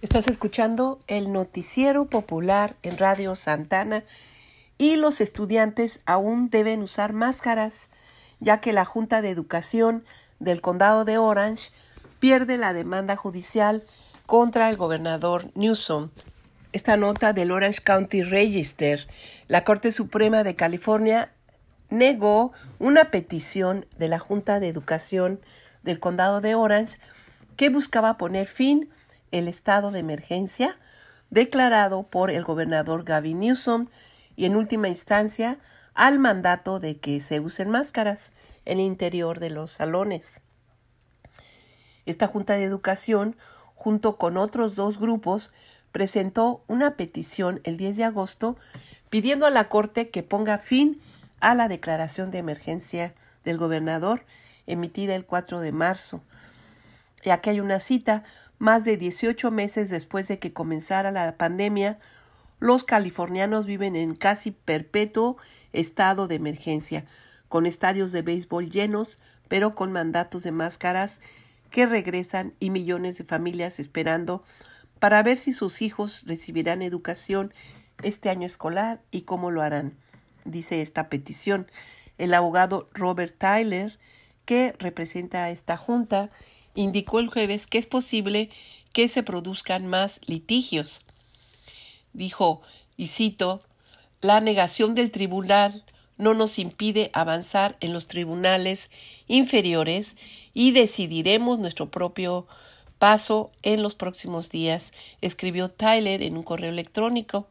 Estás escuchando el noticiero popular en Radio Santana y los estudiantes aún deben usar máscaras, ya que la Junta de Educación del Condado de Orange pierde la demanda judicial contra el gobernador Newsom. Esta nota del Orange County Register, la Corte Suprema de California negó una petición de la Junta de Educación del Condado de Orange que buscaba poner fin al estado de emergencia declarado por el gobernador Gavin Newsom y en última instancia al mandato de que se usen máscaras en el interior de los salones. Esta Junta de Educación, junto con otros dos grupos, presentó una petición el 10 de agosto pidiendo a la Corte que ponga fin a la declaración de emergencia del gobernador emitida el 4 de marzo. Y aquí hay una cita: más de 18 meses después de que comenzara la pandemia, los californianos viven en casi perpetuo estado de emergencia, con estadios de béisbol llenos, pero con mandatos de máscaras que regresan y millones de familias esperando para ver si sus hijos recibirán educación este año escolar y cómo lo harán, dice esta petición. El abogado Robert Tyler, que representa a esta junta, indicó el jueves que es posible que se produzcan más litigios. Dijo, y cito, «La negación del tribunal no nos impide avanzar en los tribunales inferiores y decidiremos nuestro propio paso en los próximos días», escribió Tyler en un correo electrónico.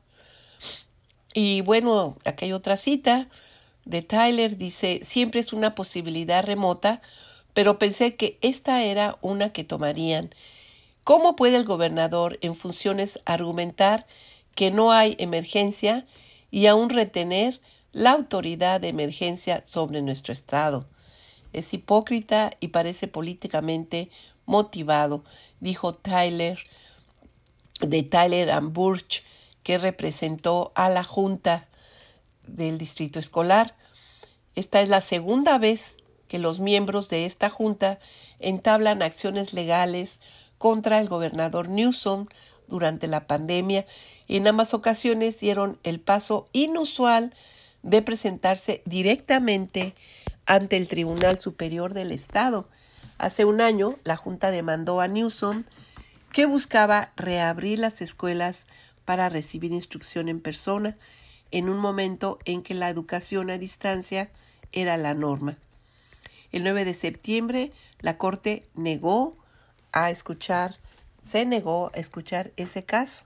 Y bueno, aquí hay otra cita de Tyler, dice, «Siempre es una posibilidad remota, pero pensé que esta era una que tomarían. ¿Cómo puede el gobernador en funciones argumentar que no hay emergencia y aún retener la autoridad de emergencia sobre nuestro estado? Es hipócrita y parece políticamente motivado», dijo Tyler, de Tyler and Burch, que representó a la Junta del Distrito Escolar. Esta es la segunda vez que los miembros de esta junta entablan acciones legales contra el gobernador Newsom durante la pandemia y en ambas ocasiones dieron el paso inusual de presentarse directamente ante el Tribunal Superior del Estado. Hace un año, la junta demandó a Newsom, que buscaba reabrir las escuelas para recibir instrucción en persona en un momento en que la educación a distancia era la norma. El 9 de septiembre, la Corte se negó a escuchar ese caso.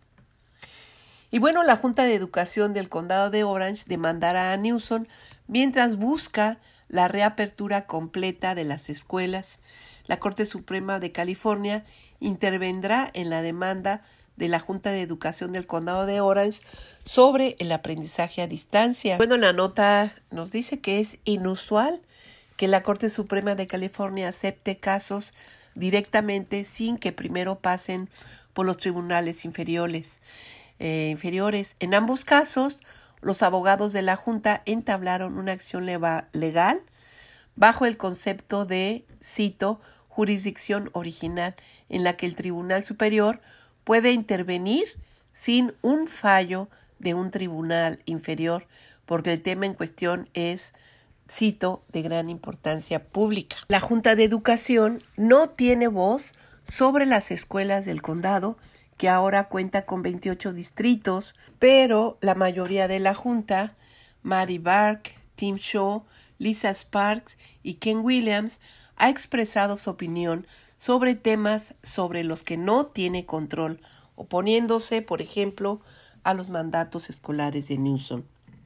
Y bueno, la Junta de Educación del Condado de Orange demandará a Newsom mientras busca la reapertura completa de las escuelas. La Corte Suprema de California intervendrá en la demanda de la Junta de Educación del Condado de Orange sobre el aprendizaje a distancia. Bueno, la nota nos dice que es inusual que la Corte Suprema de California acepte casos directamente sin que primero pasen por los tribunales inferiores. En ambos casos, los abogados de la Junta entablaron una acción legal bajo el concepto de, cito, jurisdicción original, en la que el Tribunal Superior puede intervenir sin un fallo de un tribunal inferior, porque el tema en cuestión es, cito, de gran importancia pública. La Junta de Educación no tiene voz sobre las escuelas del condado, que ahora cuenta con 28 distritos, pero la mayoría de la Junta, Mary Bark, Tim Shaw, Lisa Sparks y Ken Williams, ha expresado su opinión sobre temas sobre los que no tiene control, oponiéndose, por ejemplo, a los mandatos escolares de Newsom.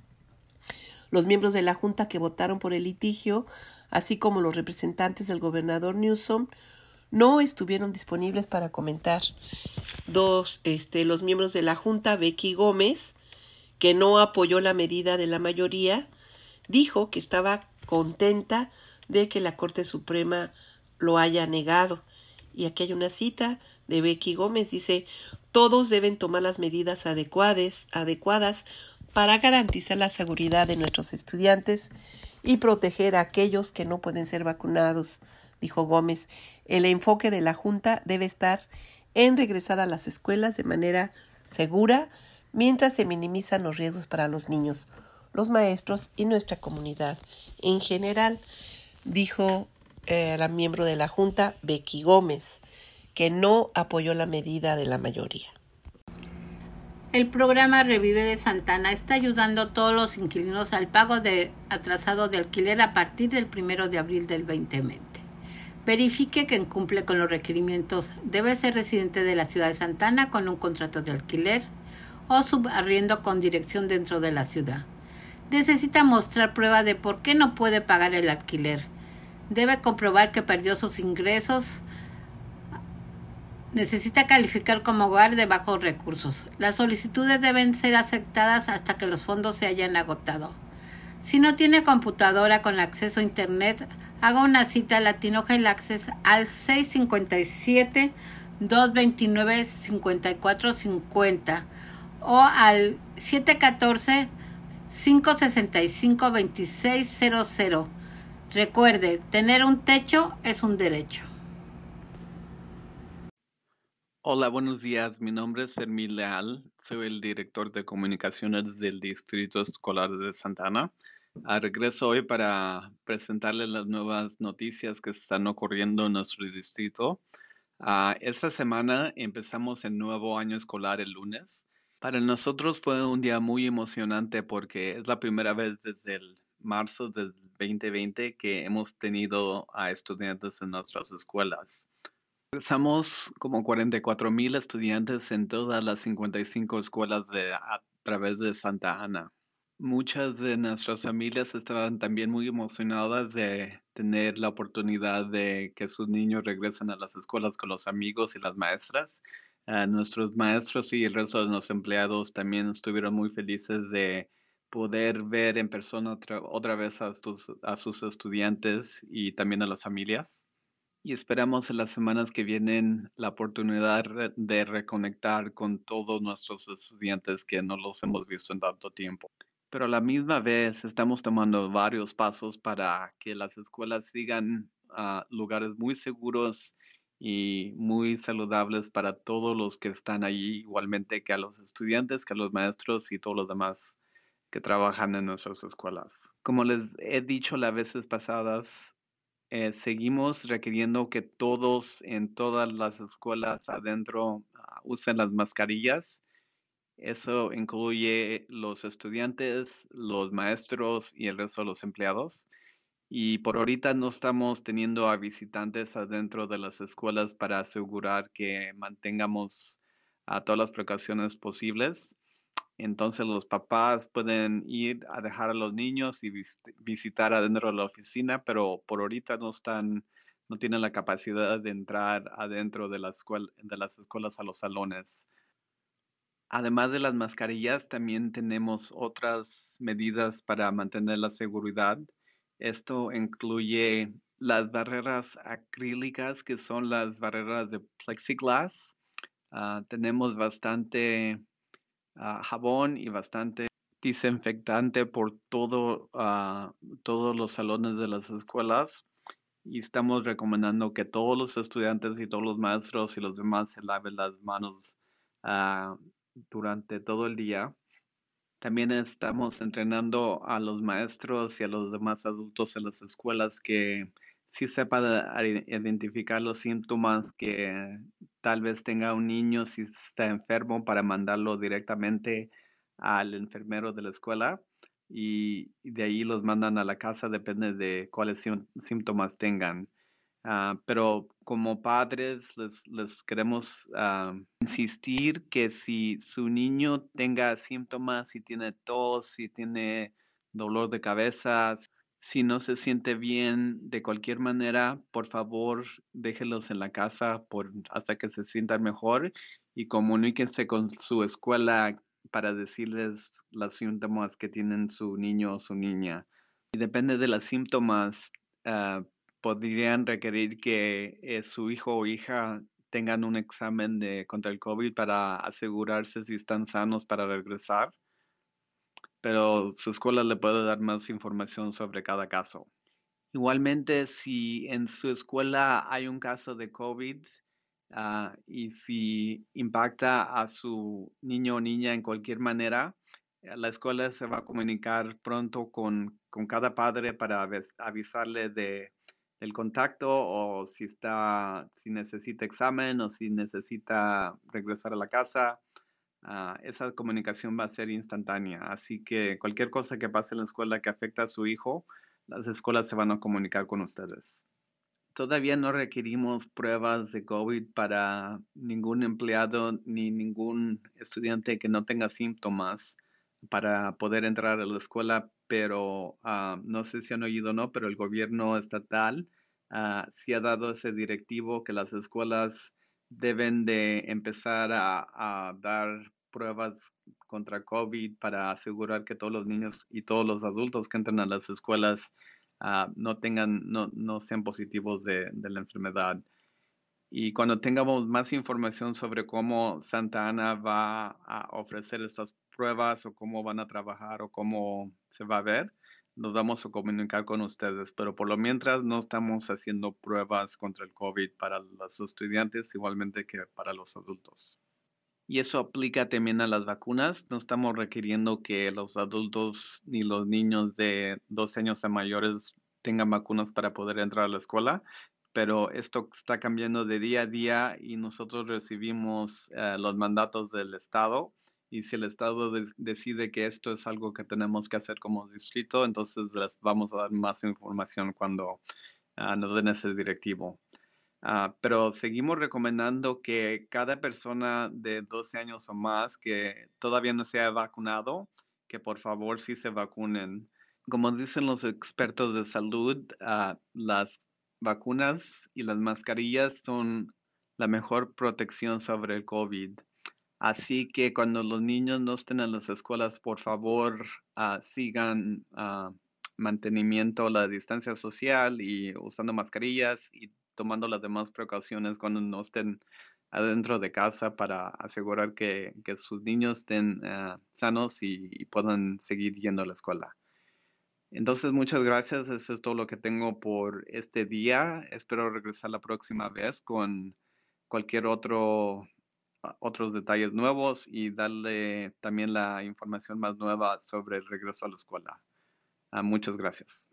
Los miembros de la Junta que votaron por el litigio, así como los representantes del gobernador Newsom, no estuvieron disponibles para comentar. Los miembros de la Junta, Becky Gómez, que no apoyó la medida de la mayoría, dijo que estaba contenta de que la Corte Suprema lo haya negado. Y aquí hay una cita de Becky Gómez, dice, «Todos deben tomar las medidas adecuadas para garantizar la seguridad de nuestros estudiantes y proteger a aquellos que no pueden ser vacunados», dijo Gómez. «El enfoque de la Junta debe estar en regresar a las escuelas de manera segura mientras se minimizan los riesgos para los niños, los maestros y nuestra comunidad en general, dijo la miembro de la Junta, Becky Gómez, que no apoyó la medida de la mayoría. El programa Revive de Santa Ana está ayudando a todos los inquilinos al pago de atrasado de alquiler a partir del 1 de abril del 2020. Verifique que cumple con los requerimientos. Debe ser residente de la ciudad de Santa Ana con un contrato de alquiler o subarriendo con dirección dentro de la ciudad. Necesita mostrar prueba de por qué no puede pagar el alquiler. Debe comprobar que perdió sus ingresos. Necesita calificar como hogar de bajos recursos. Las solicitudes deben ser aceptadas hasta que los fondos se hayan agotado. Si no tiene computadora con acceso a internet, haga una cita a Latino Health Access al 657-229-5450 o al 714-565-2600. Recuerde, tener un techo es un derecho. Hola, buenos días. Mi nombre es Fermín Leal. Soy el director de comunicaciones del Distrito Escolar de Santa Ana. Regreso hoy para presentarles las nuevas noticias que están ocurriendo en nuestro distrito. Esta semana empezamos el nuevo año escolar el lunes. Para nosotros fue un día muy emocionante porque es la primera vez desde el marzo del 2020 que hemos tenido a estudiantes en nuestras escuelas. Somos como 44,000 estudiantes en todas las 55 escuelas a través de Santa Ana. Muchas de nuestras familias estaban también muy emocionadas de tener la oportunidad de que sus niños regresen a las escuelas con los amigos y las maestras. Nuestros maestros y el resto de los empleados también estuvieron muy felices de poder ver en persona otra vez a sus estudiantes y también a las familias. Y esperamos en las semanas que vienen la oportunidad de reconectar con todos nuestros estudiantes que no los hemos visto en tanto tiempo. Pero a la misma vez estamos tomando varios pasos para que las escuelas sigan lugares muy seguros y muy saludables para todos los que están allí, igualmente que a los estudiantes, que a los maestros y todos los demás que trabajan en nuestras escuelas. Como les he dicho las veces pasadas, seguimos requiriendo que todos en todas las escuelas adentro usen las mascarillas. Eso incluye los estudiantes, los maestros y el resto de los empleados. Y por ahorita no estamos teniendo a visitantes adentro de las escuelas para asegurar que mantengamos todas las precauciones posibles. Entonces los papás pueden ir a dejar a los niños y visitar adentro de la oficina, pero por ahorita no tienen la capacidad de entrar adentro de de las escuelas a los salones. Además de las mascarillas, también tenemos otras medidas para mantener la seguridad. Esto incluye las barreras acrílicas, que son las barreras de plexiglass. Tenemos bastante jabón y bastante desinfectante por todos los salones de las escuelas y estamos recomendando que todos los estudiantes y todos los maestros y los demás se laven las manos ah, durante todo el día. También estamos entrenando a los maestros y a los demás adultos en las escuelas que sí sepan identificar los síntomas que tal vez tenga un niño si está enfermo para mandarlo directamente al enfermero de la escuela y de ahí los mandan a la casa, depende de cuáles síntomas tengan. Pero como padres les queremos insistir que si su niño tenga síntomas, si tiene tos, si tiene dolor de cabeza, si no se siente bien de cualquier manera, por favor déjelos en la casa hasta que se sientan mejor y comuníquense con su escuela para decirles los síntomas que tienen su niño o su niña. Y depende de los síntomas, podrían requerir que su hijo o hija tengan un examen contra el COVID para asegurarse si están sanos para regresar, pero su escuela le puede dar más información sobre cada caso. Igualmente, si en su escuela hay un caso de COVID, y si impacta a su niño o niña en cualquier manera, la escuela se va a comunicar pronto con cada padre para avisarle del contacto o si necesita examen o si necesita regresar a la casa. Esa comunicación va a ser instantánea. Así que cualquier cosa que pase en la escuela que afecta a su hijo, las escuelas se van a comunicar con ustedes. Todavía no requerimos pruebas de COVID para ningún empleado ni ningún estudiante que no tenga síntomas para poder entrar a la escuela, pero no sé si han oído o no, pero el gobierno estatal sí ha dado ese directivo que las escuelas deben de empezar a dar pruebas contra COVID para asegurar que todos los niños y todos los adultos que entran a las escuelas no sean positivos de la enfermedad. Y cuando tengamos más información sobre cómo Santa Ana va a ofrecer estas pruebas o cómo van a trabajar o cómo se va a ver, nos vamos a comunicar con ustedes. Pero por lo mientras no estamos haciendo pruebas contra el COVID para los estudiantes, igualmente que para los adultos. Y eso aplica también a las vacunas. No estamos requiriendo que los adultos ni los niños de 12 años a mayores tengan vacunas para poder entrar a la escuela, pero esto está cambiando de día a día y nosotros recibimos los mandatos del Estado. Y si el Estado decide que esto es algo que tenemos que hacer como distrito, entonces les vamos a dar más información cuando nos den ese directivo. Pero seguimos recomendando que cada persona de 12 años o más que todavía no se ha vacunado, que por favor sí se vacunen. Como dicen los expertos de salud, las vacunas y las mascarillas son la mejor protección sobre el COVID. Así que cuando los niños no estén en las escuelas, por favor, sigan mantenimiento, la distancia social y usando mascarillas y tomando las demás precauciones cuando no estén adentro de casa para asegurar que sus niños estén sanos y puedan seguir yendo a la escuela. Entonces, muchas gracias. Eso es todo lo que tengo por este día. Espero regresar la próxima vez con cualquier otros detalles nuevos y darle también la información más nueva sobre el regreso a la escuela. Muchas gracias.